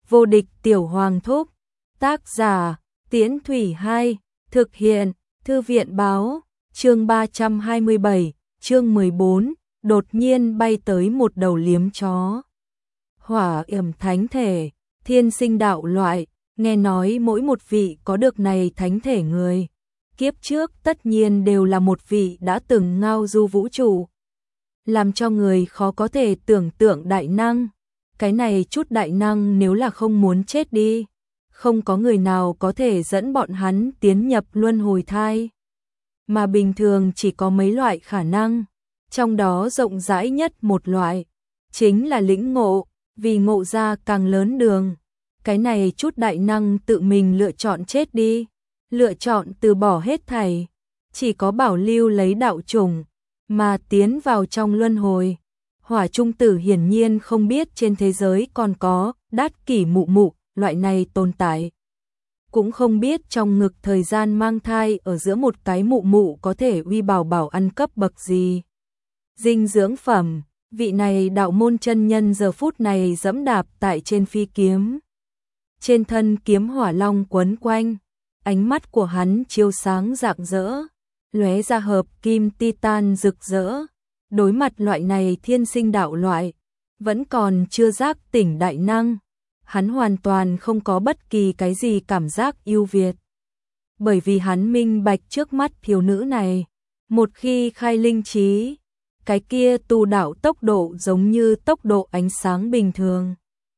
Vô địch tiểu hoàng thúc. Tác giả, Tiễn Thủy 2, thực hiện, Thư viện báo, chương 327, chương 14, đột nhiên bay tới một đầu liếm chó. Hỏa yểm thánh thể, thiên sinh đạo loại, nghe nói mỗi một vị có được này thánh thể người. Kiếp trước tất nhiên đều là một vị đã từng ngao du vũ trụ. Làm cho người khó có thể tưởng tượng đại năng. Cái này chút đại năng nếu là không muốn chết đi, không có người nào có thể dẫn bọn hắn tiến nhập luân hồi thai. Mà bình thường chỉ có mấy loại khả năng, trong đó rộng rãi nhất một loại, chính là lĩnh ngộ, vì ngộ ra càng lớn đường. Cái này chút đại năng tự mình lựa chọn chết đi, lựa chọn từ bỏ hết thảy, chỉ có bảo lưu lấy đạo chủng, mà tiến vào trong luân hồi. Hỏa Trung Tử hiển nhiên không biết trên thế giới còn có Đát Kỷ Mụ Mụ loại này tồn tại. Cũng không biết trong ngực thời gian mang thai ở giữa một cái mụ mụ có thể uy bảo bảo ăn cấp bậc gì. Dinh dưỡng phẩm, vị này đạo môn chân nhân giờ phút này dẫm đạp tại trên phi kiếm. Trên thân kiếm hỏa long quấn quanh, ánh mắt của hắn chiếu sáng rạng rỡ, lóe ra hợp kim titan rực rỡ. Đối mặt loại này thiên sinh đạo loại, vẫn còn chưa giác tỉnh đại năng, hắn hoàn toàn không có bất kỳ cái gì cảm giác ưu việt. Bởi vì hắn minh bạch trước mắt thiếu nữ này, một khi khai linh trí, cái kia tu đạo tốc độ giống như tốc độ ánh sáng bình thường.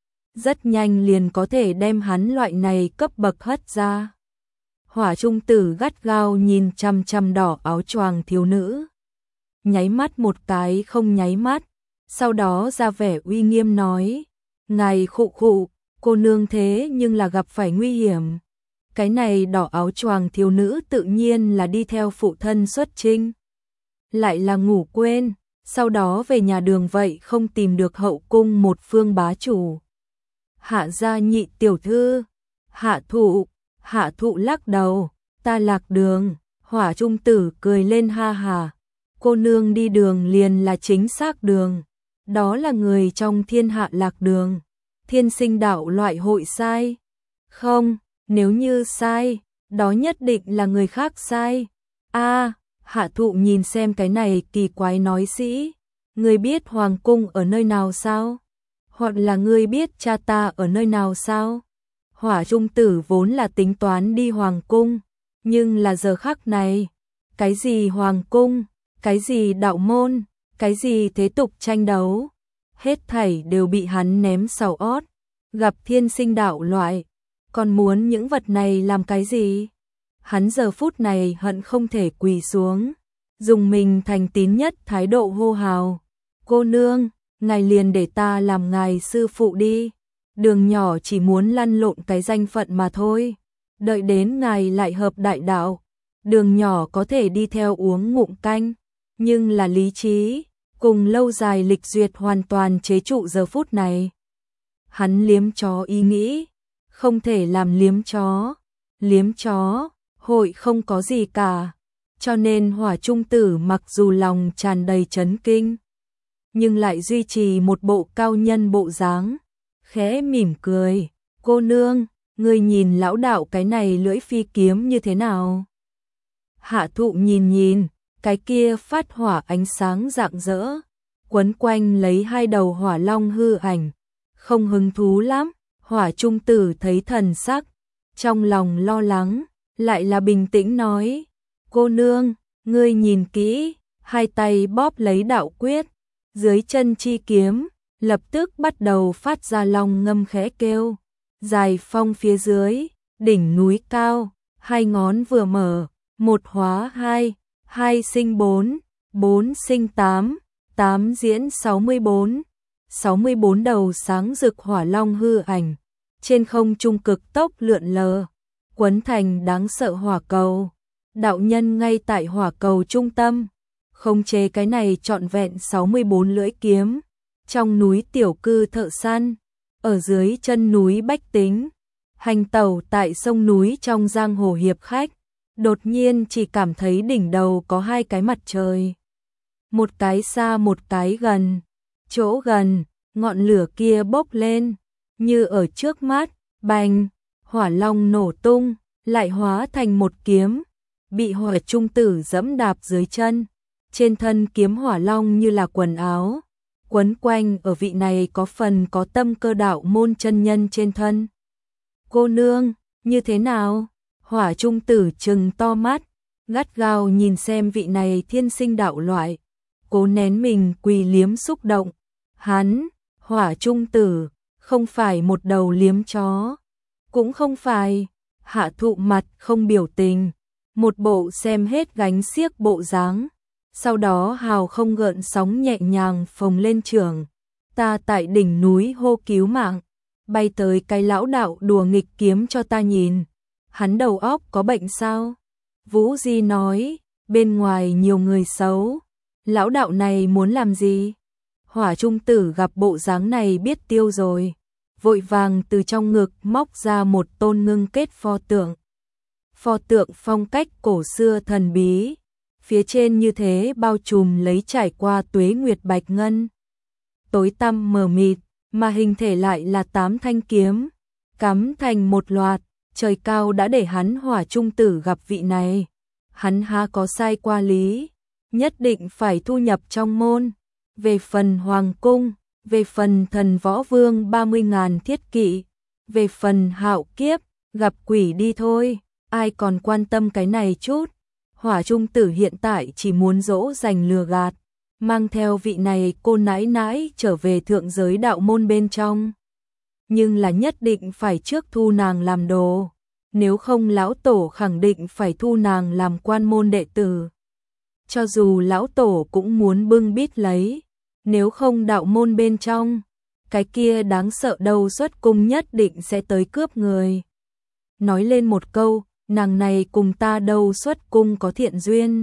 Rất nhanh liền có thể đem hắn loại này cấp bậc hất ra. Hỏa Trung Tử gắt gao nhìn chằm chằm đỏ áo choàng thiếu nữ. Nháy mắt một cái không nháy mắt, sau đó ra vẻ uy nghiêm nói, ngài khụ khụ, cô nương thế nhưng là gặp phải nguy hiểm. Cái này đỏ áo choàng thiếu nữ tự nhiên là đi theo phụ thân xuất chinh. Lại là ngủ quên, sau đó về nhà đường vậy không tìm được hậu cung một phương bá chủ. Hạ gia nhị tiểu thư, hạ thụ lắc đầu, ta lạc đường. Hỏa Trung Tử cười lên ha hà. Cô nương đi đường liền là chính xác đường, đó là người trong thiên hạ lạc đường. Thiên sinh đạo loại hội sai? Không, nếu như sai, đó nhất định là người khác sai. Hạ thụ nhìn xem cái này kỳ quái nói sĩ, ngươi biết hoàng cung ở nơi nào sao? Hoặc là ngươi biết cha ta ở nơi nào sao? Hỏa Trung Tử vốn là tính toán đi hoàng cung, nhưng là giờ khắc này, cái gì hoàng cung? Cái gì đạo môn, cái gì thế tục tranh đấu, hết thảy đều bị hắn ném sau ót. Gặp thiên sinh đạo loại, còn muốn những vật này làm cái gì? Hắn giờ phút này hận không thể quỳ xuống, dùng mình thành tín nhất thái độ hô hào. Cô nương, ngài liền để ta làm ngài sư phụ đi. Đường nhỏ chỉ muốn lăn lộn cái danh phận mà thôi. Đợi đến ngài lại hợp đại đạo, đường nhỏ có thể đi theo uống ngụm canh. Nhưng là lý trí, cùng lâu dài lịch duyệt hoàn toàn chế trụ giờ phút này. Hắn liếm chó ý nghĩ, không thể làm liếm chó, hội không có gì cả. Cho nên Hỏa Trung Tử mặc dù lòng tràn đầy chấn kinh, nhưng lại duy trì một bộ cao nhân bộ dáng, khẽ mỉm cười. Cô nương, ngươi nhìn lão đạo cái này lưỡi phi kiếm như thế nào? Hạ thụ nhìn. Cái kia phát hỏa ánh sáng rạng rỡ, quấn quanh lấy hai đầu hỏa long hư ảnh, không hứng thú lắm. Hỏa Trung Tử thấy thần sắc, trong lòng lo lắng, lại là bình tĩnh nói, cô nương, ngươi nhìn kỹ, hai tay bóp lấy đạo quyết, dưới chân chi kiếm, lập tức bắt đầu phát ra long ngâm khẽ kêu, dài phong phía dưới, đỉnh núi cao, hai ngón vừa mở, một hóa hai. 2 sinh 4, 4 sinh 8, 8 diễn 64, 64 đầu sáng rực hỏa long hư ảnh, trên không trung cực tốc lượn lờ, quấn thành đáng sợ hỏa cầu. Đạo nhân ngay tại hỏa cầu trung tâm, khống chế cái này trọn vẹn 64 lưỡi kiếm, trong núi tiểu cư thợ săn, ở dưới chân núi bách tính, hành tẩu tại sông núi trong giang hồ hiệp khách. Đột nhiên chỉ cảm thấy đỉnh đầu có hai cái mặt trời. Một cái xa một cái gần. Chỗ gần, ngọn lửa kia bốc lên. như ở trước mắt, bành, hỏa long nổ tung, lại hóa thành một kiếm, bị Hỏa Trung Tử giẫm đạp dưới chân. Trên thân kiếm hỏa long như là quần áo, quấn quanh ở vị này có phần có tâm cơ đạo môn chân nhân trên thân. Cô nương, như thế nào? Hỏa Trung Tử trừng to mắt, gắt gao nhìn xem vị này thiên sinh đạo loại, cố nén mình quỳ liếm xúc động. Hắn, Hỏa Trung Tử, không phải một đầu liếm chó, cũng không phải. Hạ Thụ mặt không biểu tình, một bộ xem hết gánh xiếc bộ dáng. Sau đó hào không gợn sóng nhẹ nhàng phồng lên trường. Ta tại đỉnh núi hô cứu mạng, bay tới cái lão đạo đùa nghịch kiếm cho ta nhìn. Hắn đầu óc có bệnh sao? Vũ Di nói, bên ngoài nhiều người xấu. Lão đạo này muốn làm gì? Hỏa Trung Tử gặp bộ dáng này biết tiêu rồi. Vội vàng từ trong ngực móc ra một tôn ngưng kết pho tượng. Pho tượng phong cách cổ xưa thần bí. Phía trên như thế bao trùm lấy trải qua tuế nguyệt bạch ngân. Tối tăm mờ mịt, mà hình thể lại là 8 thanh kiếm, cắm thành một loạt. Trời cao đã để hắn Hỏa Trung Tử gặp vị này. Hắn há có sai qua lý, nhất định phải thu nhập trong môn. Về phần Hoàng Cung, về phần Thần Võ Vương 30.000 thiết kỵ, về phần Hạo Kiếp, gặp quỷ đi thôi, ai còn quan tâm cái này chút. Hỏa Trung Tử hiện tại chỉ muốn dỗ dành lừa gạt, mang theo vị này cô nãi nãi trở về thượng giới đạo môn bên trong. Nhưng là nhất định phải trước thu nàng làm đồ, nếu không lão tổ khẳng định phải thu nàng làm quan môn đệ tử. Cho dù lão tổ cũng muốn bưng bít lấy, nếu không đạo môn bên trong, cái kia đáng sợ đâu xuất cung nhất định sẽ tới cướp người. Nói lên một câu, nàng này cùng ta đâu xuất cung có thiện duyên.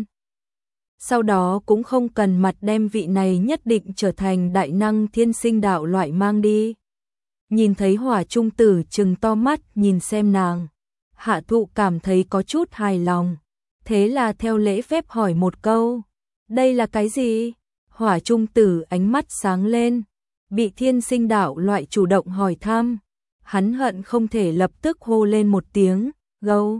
Sau đó cũng không cần mặt đem vị này nhất định trở thành đại năng thiên sinh đạo loại mang đi. Nhìn thấy Hỏa Trung Tử trừng to mắt nhìn xem nàng, Hạ Thụ cảm thấy có chút hài lòng. Thế là theo lễ phép hỏi một câu, đây là cái gì? Hỏa Trung Tử ánh mắt sáng lên, bị thiên sinh đạo loại chủ động hỏi thăm. Hắn hận không thể lập tức hô lên một tiếng, gâu.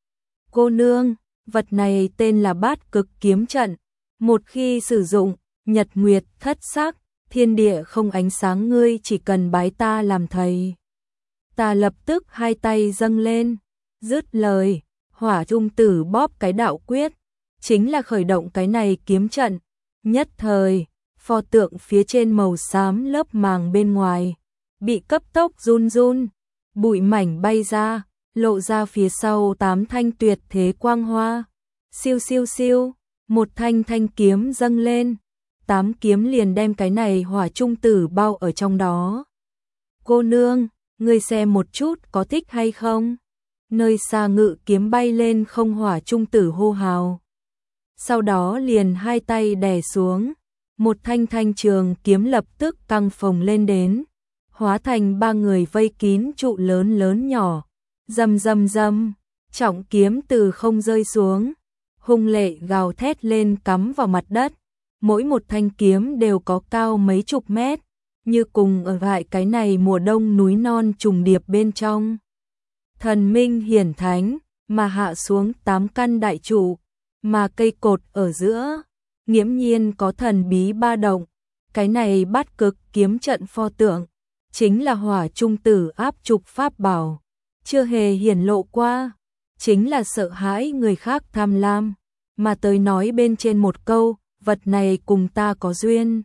Cô nương, vật này tên là Bát Cực Kiếm Trận. Một khi sử dụng, nhật nguyệt thất sắc, thiên địa không ánh sáng, ngươi chỉ cần bái ta làm thầy. Ta lập tức hai tay dâng lên, dứt lời, Hỏa Trung Tử bóp cái đạo quyết, chính là khởi động cái này kiếm trận. Nhất thời, pho tượng phía trên màu xám lớp màng bên ngoài, bị cấp tốc run run, bụi mảnh bay ra, lộ ra phía sau 8 thanh tuyệt thế quang hoa. Siêu siêu siêu, một thanh thanh kiếm dâng lên, 8 kiếm liền đem cái này Hỏa Trung Tử bao ở trong đó. Cô nương, ngươi xem một chút có thích hay không? Nơi xa ngự kiếm bay lên không Hỏa Trung Tử hô hào. Sau đó liền hai tay đè xuống, một thanh thanh trường kiếm lập tức căng phồng lên đến, hóa thành 3 người vây kín trụ lớn lớn nhỏ. Rầm rầm rầm, trọng kiếm từ không rơi xuống, hung lệ gào thét lên cắm vào mặt đất. Mỗi một thanh kiếm đều có cao mấy chục mét, như cùng ở lại cái này mùa đông núi non trùng điệp bên trong. Thần minh hiển thánh, mà hạ xuống 8 căn đại trụ, mà cây cột ở giữa, nghiễm nhiên có thần bí ba động. Cái này Bát Cực Kiếm Trận pho tượng, chính là Hỏa Trung Tử áp trục pháp bảo, chưa hề hiển lộ qua, chính là sợ hãi người khác tham lam, mà tới nói bên trên một câu, vật này cùng ta có duyên.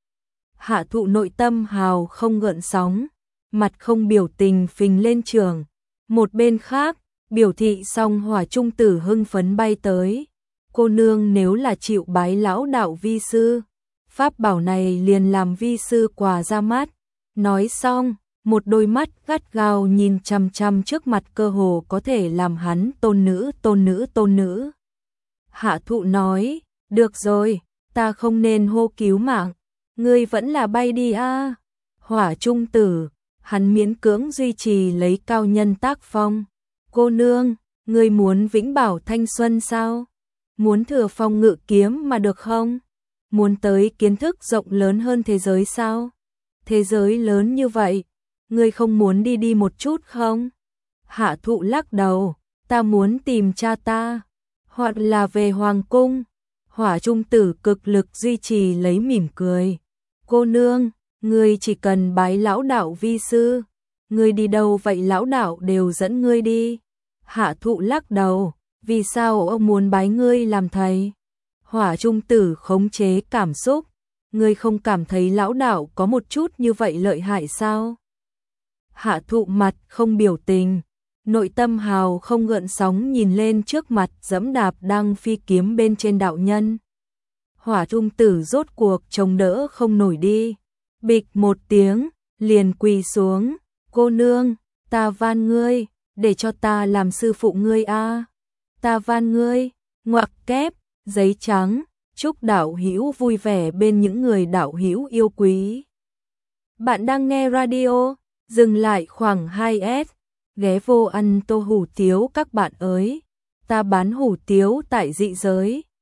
Hạ Thụ nội tâm hào không gợn sóng, mặt không biểu tình phình lên trường. Một bên khác, biểu thị xong Hỏa Trung Tử hưng phấn bay tới. Cô nương nếu là chịu bái lão đạo vi sư, pháp bảo này liền làm vi sư quà ra mắt. Nói xong, một đôi mắt gắt gao nhìn chằm chằm trước mặt, cơ hồ có thể làm hắn tôn nữ tôn nữ tôn nữ. Hạ Thụ nói, được rồi, ta không nên hô cứu mạng, ngươi vẫn là bay đi a. Hỏa Trung Tử, hắn miễn cưỡng duy trì lấy cao nhân tác phong. Cô nương, ngươi muốn vĩnh bảo thanh xuân sao? Muốn thừa phong ngự kiếm mà được không? Muốn tới kiến thức rộng lớn hơn thế giới sao? Thế giới lớn như vậy, ngươi không muốn đi một chút không? Hạ thụ lắc đầu, ta muốn tìm cha ta, hoặc là về hoàng cung. Hỏa Trung Tử cực lực duy trì lấy mỉm cười. Cô nương, ngươi chỉ cần bái lão đạo vi sư. Ngươi đi đâu vậy lão đạo đều dẫn ngươi đi. Hạ thụ lắc đầu, vì sao ông muốn bái ngươi làm thầy? Hỏa Trung Tử khống chế cảm xúc, ngươi không cảm thấy lão đạo có một chút như vậy lợi hại sao? Hạ thụ mặt không biểu tình, nội tâm hào không gợn sóng nhìn lên trước mặt dẫm đạp đang phi kiếm bên trên đạo nhân. Hỏa Trung Tử rốt cuộc chống đỡ không nổi đi, bịch một tiếng, liền quỳ xuống, cô nương, ta van ngươi, để cho ta làm sư phụ ngươi a. Ta van ngươi, ngoặc kép, giấy trắng, chúc đạo hữu vui vẻ bên những người đạo hữu yêu quý. Bạn đang nghe radio, dừng lại khoảng 2S, ghé vô ăn tô hủ tiếu các bạn ơi. Ta bán hủ tiếu tại dị giới.